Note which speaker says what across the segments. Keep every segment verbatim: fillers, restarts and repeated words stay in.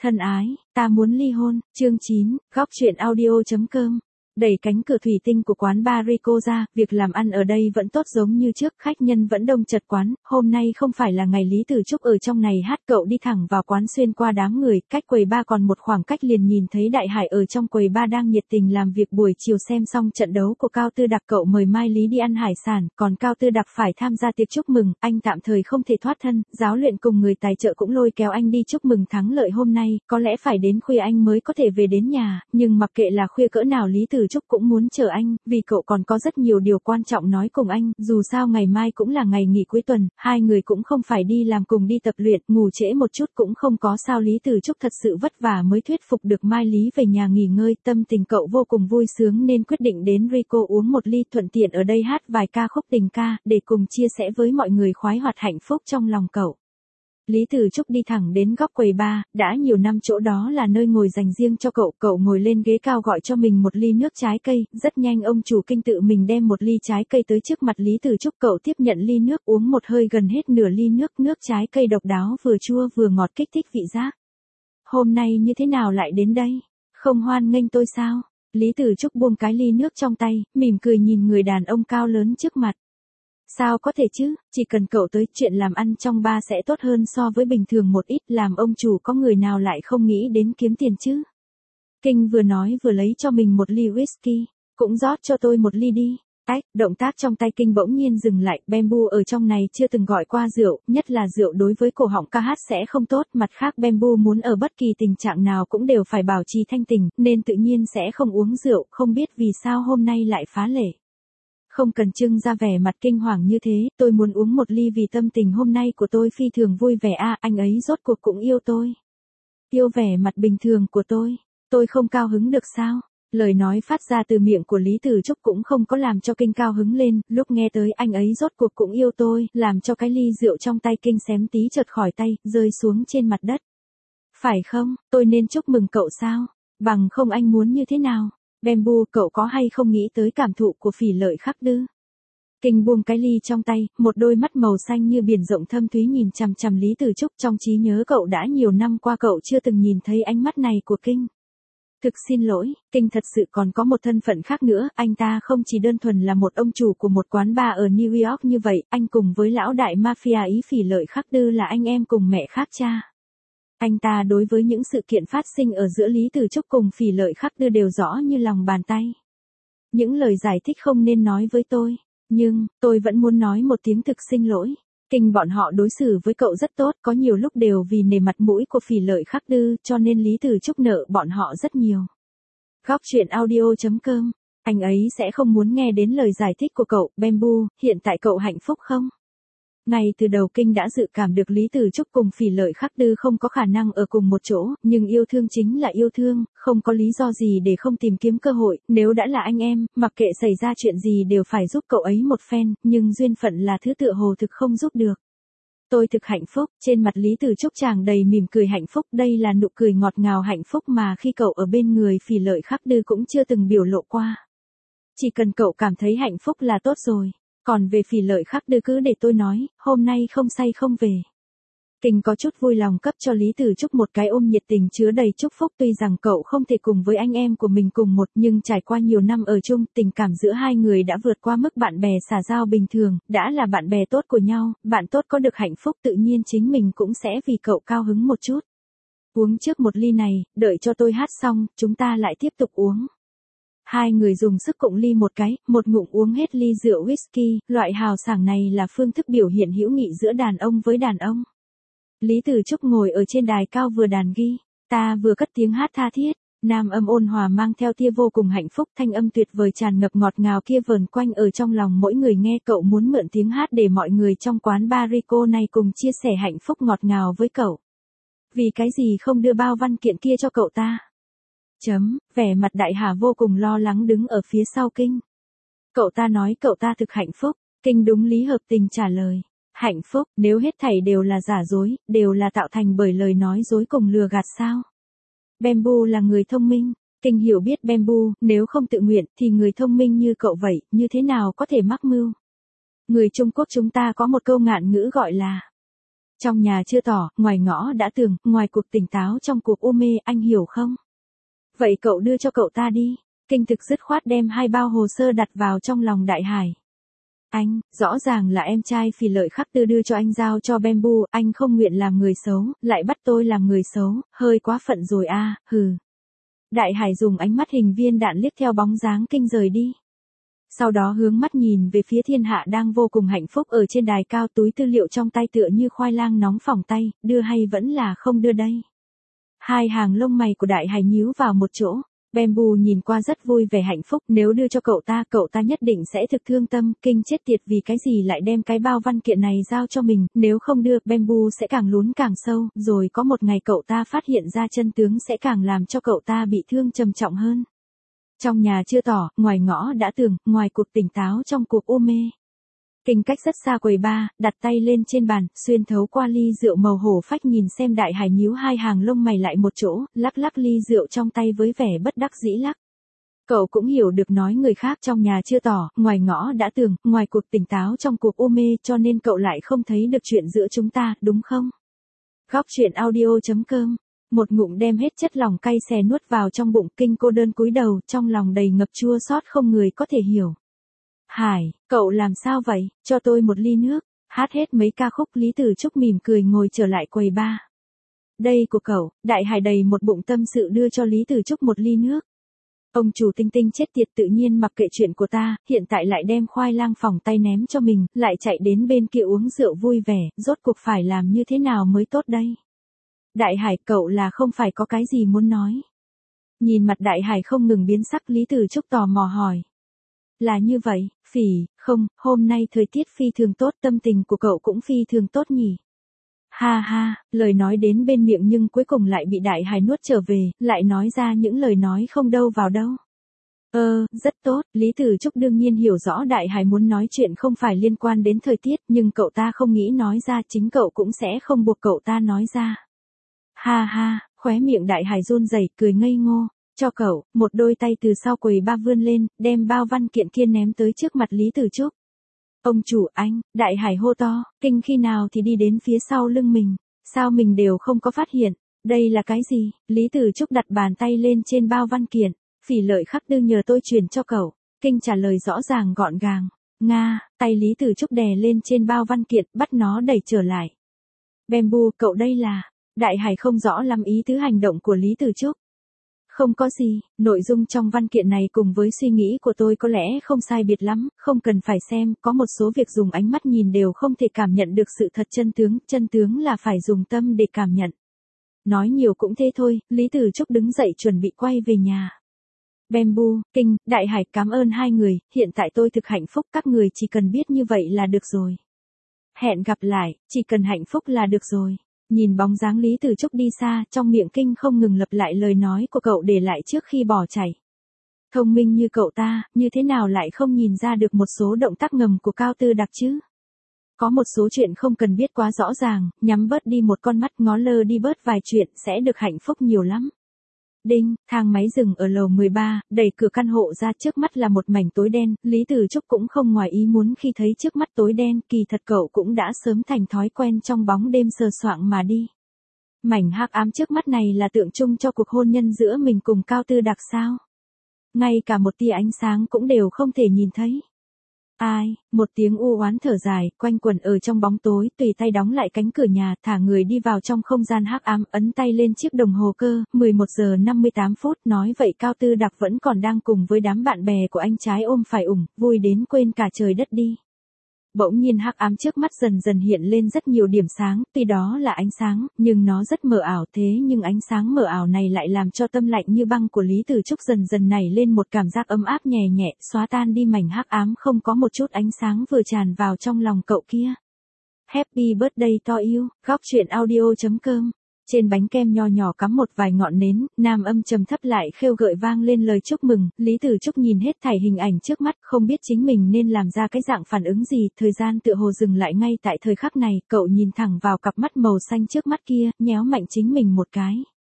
Speaker 1: Thân ái, ta muốn ly hôn, chương chín, góc truyện audio chấm com. Đẩy cánh cửa thủy tinh của quán bar Rico ra, việc làm ăn ở đây vẫn tốt giống như trước, khách nhân vẫn đông chật quán, hôm nay không phải là ngày Lý Tử Trúc ở trong này hát, cậu đi thẳng vào quán xuyên qua đám người, cách quầy bar còn một khoảng cách liền nhìn thấy Đại Hải ở trong quầy bar đang nhiệt tình làm việc. Buổi chiều xem xong trận đấu của Cao Tư Đặc, cậu mời Mai Lý đi ăn hải sản, còn Cao Tư Đặc phải tham gia tiệc chúc mừng, anh tạm thời không thể thoát thân, giáo luyện cùng người tài trợ cũng lôi kéo anh đi chúc mừng thắng lợi hôm nay, có lẽ phải đến khuya anh mới có thể về đến nhà, nhưng mặc kệ là khuya cỡ nào Lý Tử Trúc cũng muốn chờ anh, vì cậu còn có rất nhiều điều quan trọng nói cùng anh, dù sao ngày mai cũng là ngày nghỉ cuối tuần, hai người cũng không phải đi làm cùng đi tập luyện, ngủ trễ một chút cũng không có sao. Lý Tử Trúc thật sự vất vả mới thuyết phục được Mai Lý về nhà nghỉ ngơi, tâm tình cậu vô cùng vui sướng nên quyết định đến Rico uống một ly, thuận tiện ở đây hát vài ca khúc tình ca, để cùng chia sẻ với mọi người khoái hoạt hạnh phúc trong lòng cậu. Lý Tử Trúc đi thẳng đến góc quầy bar, đã nhiều năm chỗ đó là nơi ngồi dành riêng cho cậu, cậu ngồi lên ghế cao gọi cho mình một ly nước trái cây, rất nhanh ông chủ Kinh tự mình đem một ly trái cây tới trước mặt Lý Tử Trúc, cậu tiếp nhận ly nước uống một hơi gần hết nửa ly nước, nước trái cây độc đáo vừa chua vừa ngọt kích thích vị giác. Hôm nay như thế nào lại đến đây? Không hoan nghênh tôi sao? Lý Tử Trúc buông cái ly nước trong tay, mỉm cười nhìn người đàn ông cao lớn trước mặt. Sao có thể chứ, chỉ cần cậu tới, chuyện làm ăn trong bar sẽ tốt hơn so với bình thường một ít, làm ông chủ có người nào lại không nghĩ đến kiếm tiền chứ. Kinh vừa nói vừa lấy cho mình một ly whisky, cũng rót cho tôi một ly đi. Ách, động tác trong tay Kinh bỗng nhiên dừng lại, Bamboo ở trong này chưa từng gọi qua rượu, nhất là rượu đối với cổ họng ca hát sẽ không tốt, mặt khác Bamboo muốn ở bất kỳ tình trạng nào cũng đều phải bảo trì thanh tỉnh, nên tự nhiên sẽ không uống rượu, không biết vì sao hôm nay lại phá lệ. Không cần trưng ra vẻ mặt kinh hoàng như thế, tôi muốn uống một ly vì tâm tình hôm nay của tôi phi thường vui vẻ a, à, anh ấy rốt cuộc cũng yêu tôi. Yêu vẻ mặt bình thường của tôi, tôi không cao hứng được sao? Lời nói phát ra từ miệng của Lý Tử Trúc cũng không có làm cho Kinh cao hứng lên, lúc nghe tới anh ấy rốt cuộc cũng yêu tôi, làm cho cái ly rượu trong tay Kinh xém tí chợt khỏi tay, rơi xuống trên mặt đất. Phải không, tôi nên chúc mừng cậu sao? Bằng không anh muốn như thế nào? Bamboo, cậu có hay không nghĩ tới cảm thụ của Phỉ Lợi Khắc Đư? Kinh buông cái ly trong tay, một đôi mắt màu xanh như biển rộng thâm thúy nhìn chằm chằm Lý Tử Trúc, trong trí nhớ cậu đã nhiều năm qua cậu chưa từng nhìn thấy ánh mắt này của Kinh. Thực xin lỗi, Kinh thật sự còn có một thân phận khác nữa, anh ta không chỉ đơn thuần là một ông chủ của một quán bar ở New York như vậy, anh cùng với lão đại mafia Ý Phỉ Lợi Khắc Đư là anh em cùng mẹ khác cha. Anh ta đối với những sự kiện phát sinh ở giữa Lý Tử Trúc cùng Phỉ Lợi Khắc Đư đều rõ như lòng bàn tay. Những lời giải thích không nên nói với tôi, nhưng, tôi vẫn muốn nói một tiếng thực xin lỗi. Kinh bọn họ đối xử với cậu rất tốt, có nhiều lúc đều vì nể mặt mũi của Phỉ Lợi Khắc Đư, cho nên Lý Tử Trúc nợ bọn họ rất nhiều. Góc truyện audio chấm com, anh ấy sẽ không muốn nghe đến lời giải thích của cậu. Bamboo, hiện tại cậu hạnh phúc không? Ngay từ đầu Kinh đã dự cảm được Lý Tử Trúc cùng Phỉ Lợi Khắc Đư không có khả năng ở cùng một chỗ, nhưng yêu thương chính là yêu thương, không có lý do gì để không tìm kiếm cơ hội, nếu đã là anh em, mặc kệ xảy ra chuyện gì đều phải giúp cậu ấy một phen, nhưng duyên phận là thứ tựa hồ thực không giúp được. Tôi thực hạnh phúc, trên mặt Lý Tử Trúc tràn đầy mỉm cười hạnh phúc, đây là nụ cười ngọt ngào hạnh phúc mà khi cậu ở bên người Phỉ Lợi Khắc Đư cũng chưa từng biểu lộ qua. Chỉ cần cậu cảm thấy hạnh phúc là tốt rồi. Còn về Phỉ Lợi Khắc Đư cứ để tôi nói, hôm nay không say không về. Kinh có chút vui lòng cấp cho Lý Tử Trúc một cái ôm nhiệt tình chứa đầy chúc phúc, tuy rằng cậu không thể cùng với anh em của mình cùng một, nhưng trải qua nhiều năm ở chung, tình cảm giữa hai người đã vượt qua mức bạn bè xã giao bình thường, đã là bạn bè tốt của nhau, bạn tốt có được hạnh phúc tự nhiên chính mình cũng sẽ vì cậu cao hứng một chút. Uống trước một ly này, đợi cho tôi hát xong, chúng ta lại tiếp tục uống. Hai người dùng sức cụng ly một cái, một ngụm uống hết ly rượu whisky, loại hào sảng này là phương thức biểu hiện hữu nghị giữa đàn ông với đàn ông. Lý Tử Trúc ngồi ở trên đài cao vừa đàn ghi, ta vừa cất tiếng hát tha thiết, nam âm ôn hòa mang theo tia vô cùng hạnh phúc, thanh âm tuyệt vời tràn ngập ngọt ngào kia vờn quanh ở trong lòng mỗi người nghe. Cậu muốn mượn tiếng hát để mọi người trong quán bar Rico này cùng chia sẻ hạnh phúc ngọt ngào với cậu. Vì cái gì không đưa bao văn kiện kia cho cậu ta? Chấm, vẻ mặt Đại Hà vô cùng lo lắng đứng ở phía sau Kinh. Cậu ta nói cậu ta thực hạnh phúc, Kinh đúng lý hợp tình trả lời. Hạnh phúc, nếu hết thảy đều là giả dối, đều là tạo thành bởi lời nói dối cùng lừa gạt sao? Bamboo là người thông minh, Kinh hiểu biết Bamboo, nếu không tự nguyện thì người thông minh như cậu vậy, như thế nào có thể mắc mưu? Người Trung Quốc chúng ta có một câu ngạn ngữ gọi là Trong nhà chưa tỏ, ngoài ngõ đã tường, ngoài cuộc tỉnh táo trong cuộc u mê, anh hiểu không? Vậy cậu đưa cho cậu ta đi. Kinh thực dứt khoát đem hai bao hồ sơ đặt vào trong lòng Đại Hải. Anh, rõ ràng là em trai Phì Lợi Khắc Tư đưa cho anh giao cho Bamboo, anh không nguyện làm người xấu, lại bắt tôi làm người xấu, hơi quá phận rồi a, hừ. Đại Hải dùng ánh mắt hình viên đạn liếc theo bóng dáng Kinh rời đi. Sau đó hướng mắt nhìn về phía Thiên Hạ đang vô cùng hạnh phúc ở trên đài cao, túi tư liệu trong tay tựa như khoai lang nóng phỏng tay, đưa hay vẫn là không đưa đây. Hai hàng lông mày của Đại Hải nhíu vào một chỗ. Bamboo nhìn qua rất vui vẻ hạnh phúc, nếu đưa cho cậu ta, cậu ta nhất định sẽ thực thương tâm, Kinh chết tiệt vì cái gì lại đem cái bao văn kiện này giao cho mình, nếu không đưa, Bamboo sẽ càng lún càng sâu, rồi có một ngày cậu ta phát hiện ra chân tướng sẽ càng làm cho cậu ta bị thương trầm trọng hơn. Trong nhà chưa tỏ, ngoài ngõ đã tường, ngoài cuộc tỉnh táo trong cuộc u mê. Kinh cách rất xa quầy bar, đặt tay lên trên bàn, xuyên thấu qua ly rượu màu hổ phách nhìn xem Đại Hải nhíu hai hàng lông mày lại một chỗ, lắc lắc ly rượu trong tay với vẻ bất đắc dĩ lắc. Cậu cũng hiểu được nói người khác trong nhà chưa tỏ, ngoài ngõ đã tường, ngoài cuộc tỉnh táo trong cuộc u mê, cho nên cậu lại không thấy được chuyện giữa chúng ta, đúng không? Góc truyện audio chấm com. Một ngụm đem hết chất lòng cay xè nuốt vào trong bụng, Kinh cô đơn cúi đầu, trong lòng đầy ngập chua xót không người có thể hiểu. Hải, cậu làm sao vậy, cho tôi một ly nước. Hát hết mấy ca khúc, Lý Tử Trúc mỉm cười ngồi trở lại quầy bar. Đây của cậu. Đại Hải đầy một bụng tâm sự đưa cho Lý Tử Trúc một ly nước. Ông chủ Tinh Tinh chết tiệt tự nhiên mặc kệ chuyện của ta, hiện tại lại đem khoai lang phỏng tay ném cho mình, lại chạy đến bên kia uống rượu vui vẻ, rốt cuộc phải làm như thế nào mới tốt đây? Đại Hải, cậu là không phải có cái gì muốn nói? Nhìn mặt Đại Hải không ngừng biến sắc, Lý Tử Trúc tò mò hỏi. Là như vậy, Phỉ, không, hôm nay thời tiết phi thường tốt, tâm tình của cậu cũng phi thường tốt nhỉ? Ha ha, lời nói đến bên miệng nhưng cuối cùng lại bị Đại Hải nuốt trở về, lại nói ra những lời nói không đâu vào đâu. Ơ, rất tốt, Lý Tử Trúc đương nhiên hiểu rõ Đại Hải muốn nói chuyện không phải liên quan đến thời tiết, nhưng cậu ta không nghĩ nói ra, chính cậu cũng sẽ không buộc cậu ta nói ra. Ha ha, khóe miệng Đại Hải run rẩy, cười ngây ngô. Cho cậu, một đôi tay từ sau quầy ba vươn lên, đem bao văn kiện kia ném tới trước mặt Lý Tử Trúc. Ông chủ anh, Đại Hải hô to, Kinh khi nào thì đi đến phía sau lưng mình, sao mình đều không có phát hiện, đây là cái gì? Lý Tử Trúc đặt bàn tay lên trên bao văn kiện, Phỉ Lợi Khắc Tư nhờ tôi truyền cho cậu. Kinh trả lời rõ ràng gọn gàng. Nga, tay Lý Tử Trúc đè lên trên bao văn kiện, bắt nó đẩy trở lại. Bamboo, cậu đây là... Đại Hải không rõ lắm ý tứ hành động của Lý Tử Trúc. Không có gì, nội dung trong văn kiện này cùng với suy nghĩ của tôi có lẽ không sai biệt lắm, không cần phải xem, có một số việc dùng ánh mắt nhìn đều không thể cảm nhận được sự thật chân tướng, chân tướng là phải dùng tâm để cảm nhận. Nói nhiều cũng thế thôi, Lý Tử Trúc đứng dậy chuẩn bị quay về nhà. Bamboo, Kinh, Đại Hải, cảm ơn hai người, hiện tại tôi thực hạnh phúc, các người chỉ cần biết như vậy là được rồi. Hẹn gặp lại, chỉ cần hạnh phúc là được rồi. Nhìn bóng dáng Lý Tử Trúc đi xa, trong miệng Kinh không ngừng lặp lại lời nói của cậu để lại trước khi bỏ chạy. Thông minh như cậu ta, như thế nào lại không nhìn ra được một số động tác ngầm của Cao Tư Đặc chứ? Có một số chuyện không cần biết quá rõ ràng, nhắm bớt đi một con mắt, ngó lơ đi bớt vài chuyện, sẽ được hạnh phúc nhiều lắm. Đinh, thang máy dừng ở lầu mười ba, đẩy cửa căn hộ ra, trước mắt là một mảnh tối đen, Lý Tử Trúc cũng không ngoài ý muốn khi thấy trước mắt tối đen, kỳ thật cậu cũng đã sớm thành thói quen trong bóng đêm sờ soạng mà đi. Mảnh hắc ám trước mắt này là tượng trưng cho cuộc hôn nhân giữa mình cùng Cao Tư Đặc sao? Ngay cả một tia ánh sáng cũng đều không thể nhìn thấy. Ai, một tiếng u oán thở dài, quanh quẩn ở trong bóng tối, tùy tay đóng lại cánh cửa nhà, thả người đi vào trong không gian hắc ám, ấn tay lên chiếc đồng hồ cơ, mười một giờ năm mươi tám phút, nói vậy Cao Tư Đặc vẫn còn đang cùng với đám bạn bè của anh trái ôm phải ủng, vui đến quên cả trời đất đi. Bỗng nhiên hắc ám trước mắt dần dần hiện lên rất nhiều điểm sáng, tuy đó là ánh sáng, nhưng nó rất mờ ảo, thế nhưng ánh sáng mờ ảo này lại làm cho tâm lạnh như băng của Lý Tử Trúc dần dần nảy lên một cảm giác ấm áp nhẹ nhẹ, xóa tan đi mảnh hắc ám không có một chút ánh sáng vừa tràn vào trong lòng cậu kia. Happy birthday to you, góc truyện audio chấm com. Trên bánh kem nho nhỏ cắm một vài ngọn nến, nam âm trầm thấp lại khêu gợi vang lên lời chúc mừng, Lý Tử Trúc nhìn hết thảy hình ảnh trước mắt, không biết chính mình nên làm ra cái dạng phản ứng gì, thời gian tựa hồ dừng lại ngay tại thời khắc này, cậu nhìn thẳng vào cặp mắt màu xanh trước mắt kia, nhéo mạnh chính mình một cái.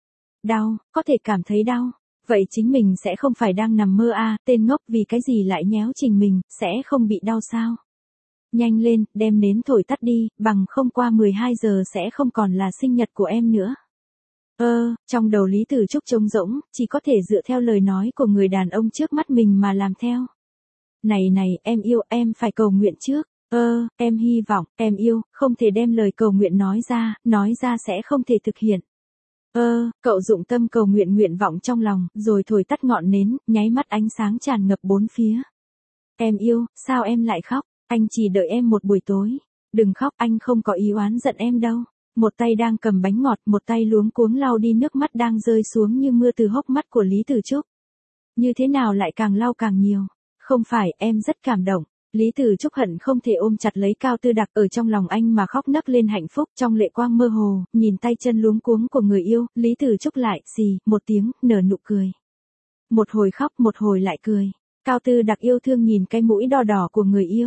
Speaker 1: Đau, có thể cảm thấy đau. Vậy chính mình sẽ không phải đang nằm mơ à, tên ngốc vì cái gì lại nhéo trình mình, sẽ không bị đau sao? Nhanh lên, đem nến thổi tắt đi, bằng không qua mười hai giờ sẽ không còn là sinh nhật của em nữa. Ơ, trong đầu Lý Tử Trúc trống rỗng, chỉ có thể dựa theo lời nói của người đàn ông trước mắt mình mà làm theo. Này này, em yêu, em phải cầu nguyện trước. Ơ, em hy vọng, em yêu, không thể đem lời cầu nguyện nói ra, nói ra sẽ không thể thực hiện. Ơ, cậu dụng tâm cầu nguyện nguyện vọng trong lòng, rồi thổi tắt ngọn nến, nháy mắt ánh sáng tràn ngập bốn phía. Em yêu, sao em lại khóc? Anh chỉ đợi em một buổi tối. Đừng khóc, anh không có ý oán giận em đâu. Một tay đang cầm bánh ngọt, một tay luống cuống lau đi nước mắt đang rơi xuống như mưa từ hốc mắt của Lý Tử Trúc. Như thế nào lại càng lau càng nhiều? Không phải, em rất cảm động. Lý Tử Trúc hận không thể ôm chặt lấy Cao Tư Đặc ở trong lòng anh mà khóc nấc lên hạnh phúc, trong lệ quang mơ hồ, nhìn tay chân luống cuống của người yêu, Lý Tử Trúc lại, xì, một tiếng, nở nụ cười. Một hồi khóc, một hồi lại cười. Cao Tư Đặc yêu thương nhìn cái mũi đỏ đỏ của người yêu.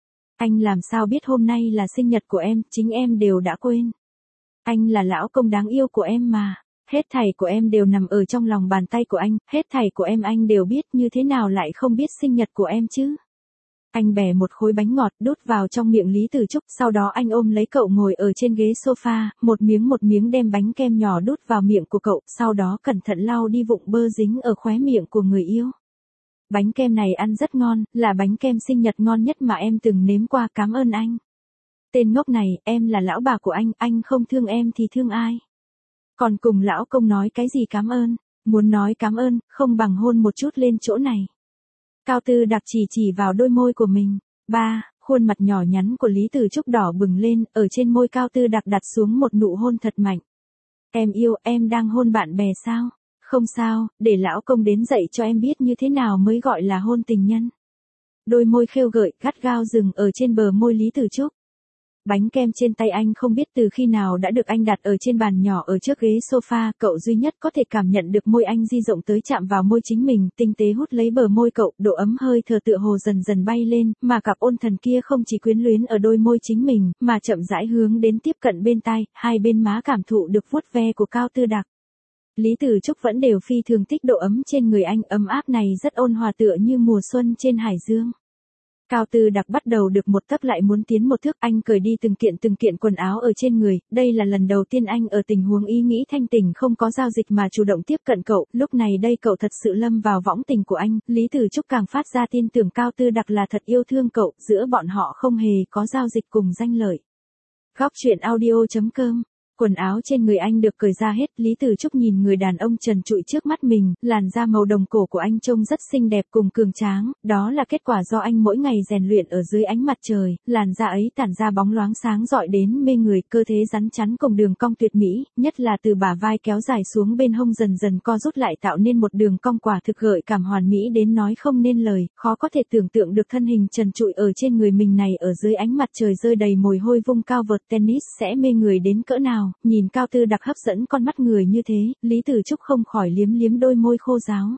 Speaker 1: Anh làm sao biết hôm nay là sinh nhật của em, chính em đều đã quên. Anh là lão công đáng yêu của em mà. Hết thảy của em đều nằm ở trong lòng bàn tay của anh, hết thảy của em anh đều biết, như thế nào lại không biết sinh nhật của em chứ. Anh bẻ một khối bánh ngọt đút vào trong miệng Lý Tử Trúc, sau đó anh ôm lấy cậu ngồi ở trên ghế sofa, một miếng một miếng đem bánh kem nhỏ đút vào miệng của cậu, sau đó cẩn thận lau đi vụn bơ dính ở khóe miệng của người yêu. Bánh kem này ăn rất ngon, là bánh kem sinh nhật ngon nhất mà em từng nếm qua, cảm ơn anh. Tên ngốc này, em là lão bà của anh, anh không thương em thì thương ai? Còn cùng lão công nói cái gì cảm ơn, muốn nói cảm ơn, không bằng hôn một chút lên chỗ này. Cao Tư Đặc chỉ chỉ vào đôi môi của mình. Ba, khuôn mặt nhỏ nhắn của Lý Tử Trúc đỏ bừng lên, ở trên môi Cao Tư Đặc đặt xuống một nụ hôn thật mạnh. Em yêu, em đang hôn bạn bè sao? Không sao, để lão công đến dạy cho em biết như thế nào mới gọi là hôn tình nhân. Đôi môi khêu gợi, gắt gao dừng ở trên bờ môi Lý Tử Trúc. Bánh kem trên tay anh không biết từ khi nào đã được anh đặt ở trên bàn nhỏ ở trước ghế sofa, cậu duy nhất có thể cảm nhận được môi anh di rộng tới chạm vào môi chính mình, tinh tế hút lấy bờ môi cậu, độ ấm hơi thở tựa hồ dần dần bay lên, mà cặp ôn thần kia không chỉ quyến luyến ở đôi môi chính mình, mà chậm rãi hướng đến tiếp cận bên tai, hai bên má cảm thụ được vuốt ve của Cao Tư Đặc. Lý Tử Trúc vẫn đều phi thường thích độ ấm trên người anh, ấm áp này rất ôn hòa tựa như mùa xuân trên hải dương. Cao Tư Đặc bắt đầu được một tấc lại muốn tiến một thước, anh cởi đi từng kiện từng kiện quần áo ở trên người, đây là lần đầu tiên anh ở tình huống ý nghĩ thanh tỉnh không có giao dịch mà chủ động tiếp cận cậu, lúc này đây cậu thật sự lâm vào võng tình của anh, Lý Tử Trúc càng phát ra tin tưởng Cao Tư Đặc là thật yêu thương cậu, giữa bọn họ không hề có giao dịch cùng danh lợi. Góc truyện audio chấm com. Quần áo trên người anh được cởi ra hết, Lý Tử Trúc nhìn người đàn ông trần trụi trước mắt mình, làn da màu đồng cổ của anh trông rất xinh đẹp cùng cường tráng, đó là kết quả do anh mỗi ngày rèn luyện ở dưới ánh mặt trời, làn da ấy tản ra bóng loáng sáng rọi đến mê người, cơ thể rắn chắn cùng đường cong tuyệt mỹ, nhất là từ bả vai kéo dài xuống bên hông dần dần co rút lại tạo nên một đường cong quả thực gợi cảm hoàn mỹ đến nói không nên lời, khó có thể tưởng tượng được thân hình trần trụi ở trên người mình này ở dưới ánh mặt trời rơi đầy mồ hôi vung cao vợt tennis sẽ mê người đến cỡ nào. Nhìn Cao Tư Đặc hấp dẫn con mắt người như thế, Lý Tử Trúc không khỏi liếm liếm đôi môi khô ráo.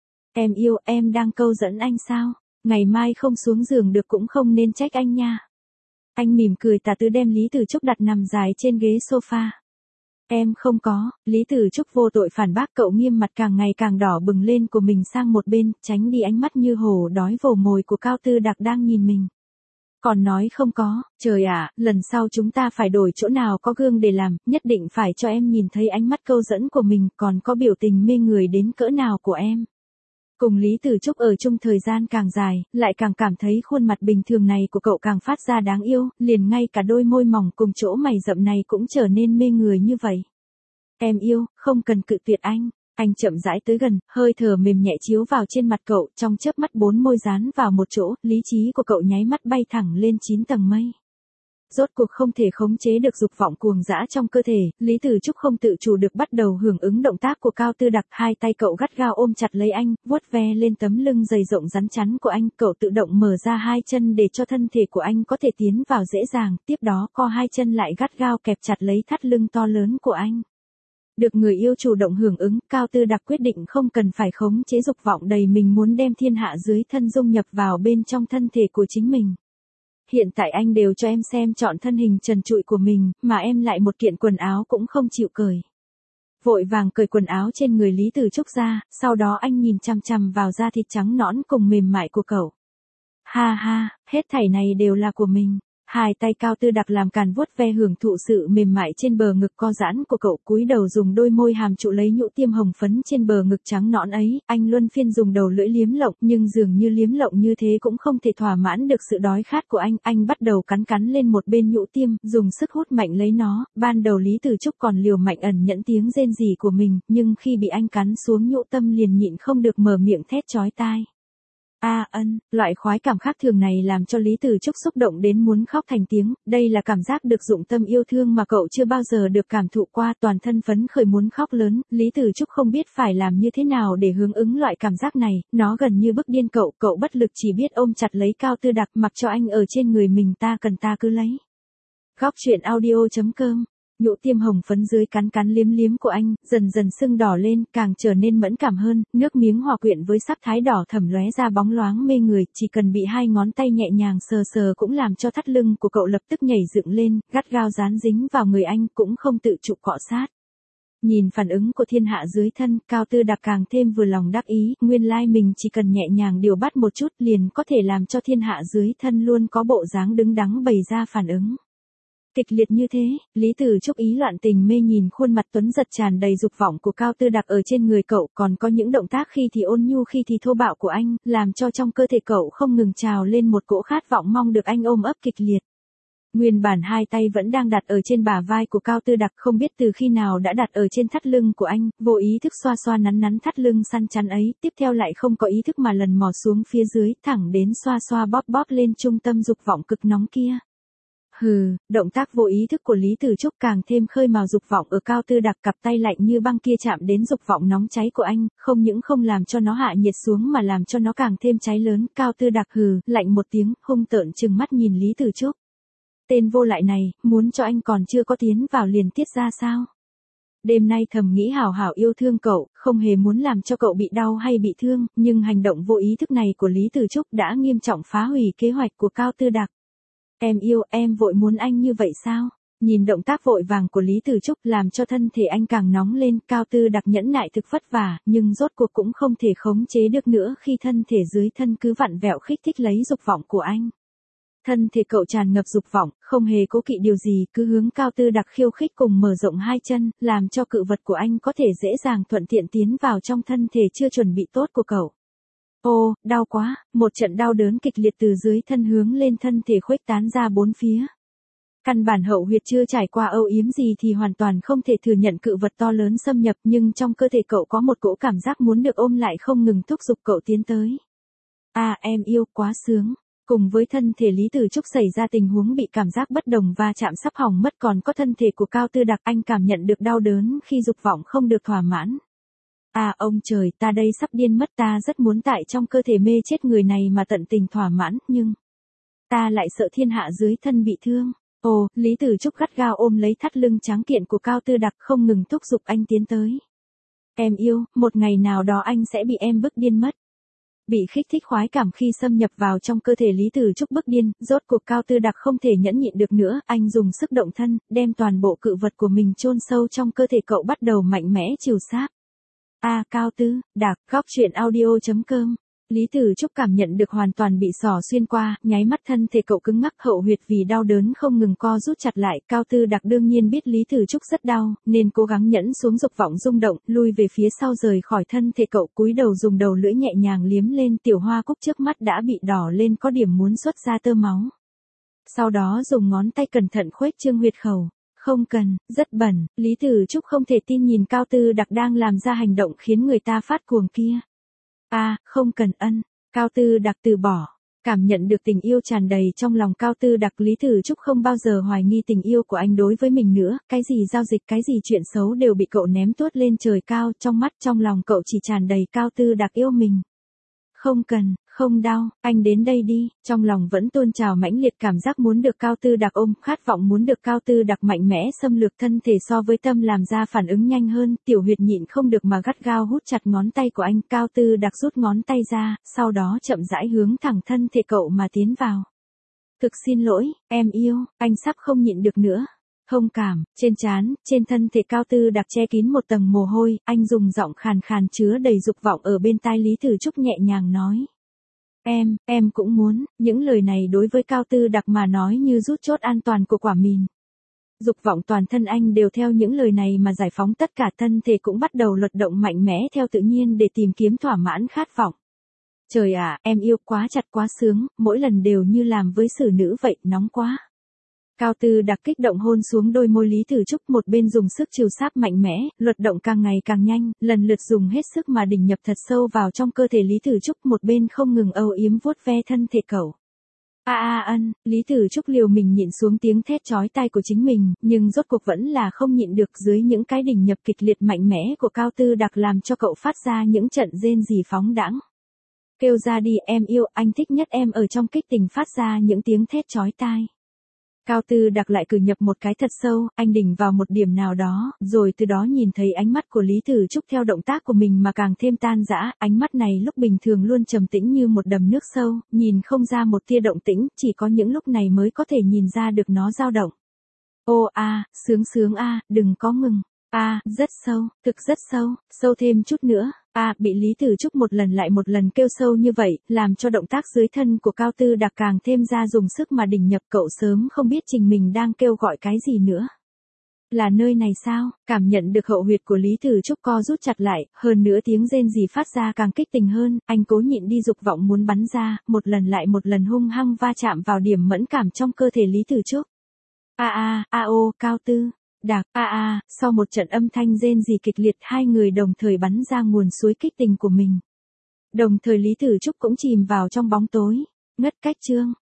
Speaker 1: Em yêu, em đang câu dẫn anh sao? Ngày mai không xuống giường được cũng không nên trách anh nha. Anh mỉm cười tà tứ đem Lý Tử Trúc đặt nằm dài trên ghế sofa. Em không có, Lý Tử Trúc vô tội phản bác, cậu nghiêm mặt càng ngày càng đỏ bừng lên của mình sang một bên, tránh đi ánh mắt như hổ đói vồ mồi của Cao Tư Đặc đang nhìn mình. Còn nói không có, trời ạ, lần sau chúng ta phải đổi chỗ nào có gương để làm, nhất định phải cho em nhìn thấy ánh mắt câu dẫn của mình, còn có biểu tình mê người đến cỡ nào của em. Cùng Lý Tử Trúc ở chung thời gian càng dài, lại càng cảm thấy khuôn mặt bình thường này của cậu càng phát ra đáng yêu, liền ngay cả đôi môi mỏng cùng chỗ mày rậm này cũng trở nên mê người như vậy. Em yêu, không cần cự tuyệt anh. Anh chậm rãi tới gần, hơi thở mềm nhẹ chiếu vào trên mặt cậu, trong chớp mắt bốn môi dán vào một chỗ, lý trí của cậu nháy mắt bay thẳng lên chín tầng mây. Rốt cuộc không thể khống chế được dục vọng cuồng dã trong cơ thể, Lý Tử Trúc không tự chủ được bắt đầu hưởng ứng động tác của Cao Tư Đặc, hai tay cậu gắt gao ôm chặt lấy anh, vuốt ve lên tấm lưng dày rộng rắn chắn của anh, cậu tự động mở ra hai chân để cho thân thể của anh có thể tiến vào dễ dàng, tiếp đó co hai chân lại gắt gao kẹp chặt lấy thắt lưng to lớn của anh. Được người yêu chủ động hưởng ứng, Cao Tư Đặc quyết định không cần phải khống chế dục vọng đầy mình muốn đem thiên hạ dưới thân dung nhập vào bên trong thân thể của chính mình. Hiện tại anh đều cho em xem trọn thân hình trần trụi của mình, mà em lại một kiện quần áo cũng không chịu cởi. Vội vàng cởi quần áo trên người Lý Tử Trúc ra, sau đó anh nhìn chằm chằm vào da thịt trắng nõn cùng mềm mại của cậu. Ha ha, hết thảy này đều là của mình. Hai tay Cao Tư Đặc làm càn vuốt ve hưởng thụ sự mềm mại trên bờ ngực co giãn của cậu, cúi đầu dùng đôi môi hàm trụ lấy nhũ tiêm hồng phấn trên bờ ngực trắng nõn ấy, anh luân phiên dùng đầu lưỡi liếm lộng, nhưng dường như liếm lộng như thế cũng không thể thỏa mãn được sự đói khát của anh, anh bắt đầu cắn cắn lên một bên nhũ tiêm, dùng sức hút mạnh lấy nó, ban đầu Lý Tử Trúc còn liều mạnh ẩn nhẫn tiếng rên rỉ của mình, nhưng khi bị anh cắn xuống nhũ tâm liền nhịn không được mở miệng thét chói tai. A à, ân, loại khoái cảm khác thường này làm cho Lý Tử Trúc xúc động đến muốn khóc thành tiếng, đây là cảm giác được dụng tâm yêu thương mà cậu chưa bao giờ được cảm thụ qua, toàn thân phấn khởi muốn khóc lớn, Lý Tử Trúc không biết phải làm như thế nào để hướng ứng loại cảm giác này, nó gần như bức điên cậu, cậu bất lực chỉ biết ôm chặt lấy Cao Tư Đặc mặc cho anh ở trên người mình, ta cần ta cứ lấy. Góc truyện audio chấm com. Nhũ tiêm hồng phấn dưới cắn cắn liếm liếm của anh, dần dần sưng đỏ lên, càng trở nên mẫn cảm hơn, nước miếng hòa quyện với sắc thái đỏ thẫm lóe ra bóng loáng mê người, chỉ cần bị hai ngón tay nhẹ nhàng sờ sờ cũng làm cho thắt lưng của cậu lập tức nhảy dựng lên, gắt gao dán dính vào người anh, cũng không tự chủ cọ sát. Nhìn phản ứng của thiên hạ dưới thân, Cao Tư Đặc càng thêm vừa lòng đắc ý, nguyên lai mình chỉ cần nhẹ nhàng điều bắt một chút liền có thể làm cho thiên hạ dưới thân luôn có bộ dáng đứng đắn bày ra phản ứng. Kịch liệt như thế, Lý Tử Trúc ý loạn tình mê nhìn khuôn mặt tuấn giật tràn đầy dục vọng của Cao Tư Đặc ở trên người cậu, còn có những động tác khi thì ôn nhu khi thì thô bạo của anh, làm cho trong cơ thể cậu không ngừng trào lên một cỗ khát vọng mong được anh ôm ấp kịch liệt. Nguyên bản hai tay vẫn đang đặt ở trên bả vai của Cao Tư Đặc, không biết từ khi nào đã đặt ở trên thắt lưng của anh, vô ý thức xoa xoa nắn nắn thắt lưng săn chắn ấy, tiếp theo lại không có ý thức mà lần mò xuống phía dưới, thẳng đến xoa xoa bóp bóp lên trung tâm dục vọng cực nóng kia. Hừ, động tác vô ý thức của Lý Tử Trúc càng thêm khơi mào dục vọng ở Cao Tư Đặc, cặp tay lạnh như băng kia chạm đến dục vọng nóng cháy của anh, không những không làm cho nó hạ nhiệt xuống mà làm cho nó càng thêm cháy lớn. Cao Tư Đặc hừ, lạnh một tiếng, hung tợn trừng mắt nhìn Lý Tử Trúc. Tên vô lại này, muốn cho anh còn chưa có tiến vào liền tiết ra sao? Đêm nay thầm nghĩ hảo hảo yêu thương cậu, không hề muốn làm cho cậu bị đau hay bị thương, nhưng hành động vô ý thức này của Lý Tử Trúc đã nghiêm trọng phá hủy kế hoạch của Cao Tư Đặc. Em yêu, em vội muốn anh như vậy sao? Nhìn động tác vội vàng của Lý Tử Trúc làm cho thân thể anh càng nóng lên, Cao Tư Đặc nhẫn nại thực vất vả, nhưng rốt cuộc cũng không thể khống chế được nữa khi thân thể dưới thân cứ vặn vẹo khích thích lấy dục vọng của anh. Thân thể cậu tràn ngập dục vọng, không hề cố kỵ điều gì, cứ hướng Cao Tư Đặc khiêu khích cùng mở rộng hai chân, làm cho cự vật của anh có thể dễ dàng thuận tiện tiến vào trong thân thể chưa chuẩn bị tốt của cậu. Ô, đau quá, một trận đau đớn kịch liệt từ dưới thân hướng lên thân thể khuếch tán ra bốn phía. Căn bản hậu huyệt chưa trải qua âu yếm gì thì hoàn toàn không thể thừa nhận cự vật to lớn xâm nhập, nhưng trong cơ thể cậu có một cỗ cảm giác muốn được ôm lại không ngừng thúc giục cậu tiến tới. À em yêu, quá sướng. Cùng với thân thể Lý Tử Trúc xảy ra tình huống bị cảm giác bất đồng và chạm sắp hỏng mất, còn có thân thể của Cao Tư Đặc, anh cảm nhận được đau đớn khi dục vọng không được thỏa mãn. À ông trời, ta đây sắp điên mất, ta rất muốn tại trong cơ thể mê chết người này mà tận tình thỏa mãn, nhưng ta lại sợ thiên hạ dưới thân bị thương. Ồ, Lý Tử Trúc gắt gao ôm lấy thắt lưng tráng kiện của Cao Tư Đặc không ngừng thúc giục anh tiến tới. Em yêu, một ngày nào đó anh sẽ bị em bức điên mất. Bị kích thích khoái cảm khi xâm nhập vào trong cơ thể Lý Tử Trúc bức điên, rốt cuộc Cao Tư Đặc không thể nhẫn nhịn được nữa, anh dùng sức động thân, đem toàn bộ cự vật của mình chôn sâu trong cơ thể cậu, bắt đầu mạnh mẽ chiều sáp. A à, Cao Tư Đặc, góc truyện audio chấm com. Lý Tử Trúc cảm nhận được hoàn toàn bị xỏ xuyên qua, nháy mắt thân thể cậu cứng ngắc, hậu huyệt vì đau đớn không ngừng co rút chặt lại. Cao Tư Đặc đương nhiên biết Lý Tử Trúc rất đau, nên cố gắng nhẫn xuống dục vọng rung động, lui về phía sau rời khỏi thân thể cậu, cúi đầu dùng đầu lưỡi nhẹ nhàng liếm lên tiểu hoa cúc trước mắt đã bị đỏ lên có điểm muốn xuất ra tơ máu. Sau đó dùng ngón tay cẩn thận khuếch trương huyệt khẩu. Không cần, rất bẩn, Lý Tử Trúc không thể tin nhìn Cao Tư Đặc đang làm ra hành động khiến người ta phát cuồng kia. A, à, không cần ân, Cao Tư Đặc từ bỏ. Cảm nhận được tình yêu tràn đầy trong lòng Cao Tư Đặc, Lý Tử Trúc không bao giờ hoài nghi tình yêu của anh đối với mình nữa, cái gì giao dịch, cái gì chuyện xấu đều bị cậu ném tuốt lên trời cao, trong mắt trong lòng cậu chỉ tràn đầy Cao Tư Đặc yêu mình. Không cần, không đau, anh đến đây đi, trong lòng vẫn tuôn trào mãnh liệt cảm giác muốn được Cao Tư Đặc ôm, khát vọng muốn được Cao Tư Đặc mạnh mẽ xâm lược thân thể so với tâm làm ra phản ứng nhanh hơn, tiểu huyệt nhịn không được mà gắt gao hút chặt ngón tay của anh, Cao Tư Đặc rút ngón tay ra, sau đó chậm rãi hướng thẳng thân thể cậu mà tiến vào. Thực xin lỗi, em yêu, anh sắp không nhịn được nữa. Thông cảm, trên trán, trên thân thể Cao Tư Đặc che kín một tầng mồ hôi, anh dùng giọng khàn khàn chứa đầy dục vọng ở bên tai Lý Tử Trúc nhẹ nhàng nói. Em, em cũng muốn, những lời này đối với Cao Tư Đặc mà nói như rút chốt an toàn của quả mìn. Dục vọng toàn thân anh đều theo những lời này mà giải phóng, tất cả thân thể cũng bắt đầu luật động mạnh mẽ theo tự nhiên để tìm kiếm thỏa mãn khát vọng. Trời ạ, em yêu quá chặt quá sướng, mỗi lần đều như làm với xử nữ vậy, nóng quá. Cao Tư Đặc kích động hôn xuống đôi môi Lý Tử Trúc, một bên dùng sức trìu sáp mạnh mẽ, luật động càng ngày càng nhanh, lần lượt dùng hết sức mà đỉnh nhập thật sâu vào trong cơ thể Lý Tử Trúc, một bên không ngừng âu yếm vuốt ve thân thể cậu. A a ân, Lý Tử Trúc liều mình nhịn xuống tiếng thét chói tai của chính mình, nhưng rốt cuộc vẫn là không nhịn được, dưới những cái đỉnh nhập kịch liệt mạnh mẽ của Cao Tư Đặc làm cho cậu phát ra những trận rên rỉ phóng đãng. Kêu ra đi, em yêu, anh thích nhất em ở trong kích tình phát ra những tiếng thét chói tai. Cao Tư Đặc lại cử nhập một cái thật sâu, anh đỉnh vào một điểm nào đó, rồi từ đó nhìn thấy ánh mắt của Lý Tử Trúc theo động tác của mình mà càng thêm tan rã, ánh mắt này lúc bình thường luôn trầm tĩnh như một đầm nước sâu, nhìn không ra một tia động tĩnh, chỉ có những lúc này mới có thể nhìn ra được nó dao động. Ô a, à, sướng sướng a, à, đừng có ngừng. A, à, rất sâu, thực rất sâu, sâu thêm chút nữa. A, à, bị Lý Tử Trúc một lần lại một lần kêu sâu như vậy, làm cho động tác dưới thân của Cao Tư Đặc càng thêm ra dùng sức mà đỉnh nhập, cậu sớm không biết trình mình đang kêu gọi cái gì nữa. Là nơi này sao? Cảm nhận được hậu huyệt của Lý Tử Trúc co rút chặt lại, hơn nữa tiếng rên rỉ phát ra càng kích tình hơn, anh cố nhịn đi dục vọng muốn bắn ra, một lần lại một lần hung hăng va chạm vào điểm mẫn cảm trong cơ thể Lý Tử Trúc. A a, a ô, Cao Tư Đặc, a a, sau một trận âm thanh rên rỉ kịch liệt, hai người đồng thời bắn ra nguồn suối kích tình của mình. Đồng thời Lý Tử Trúc cũng chìm vào trong bóng tối. Ngất cách chương.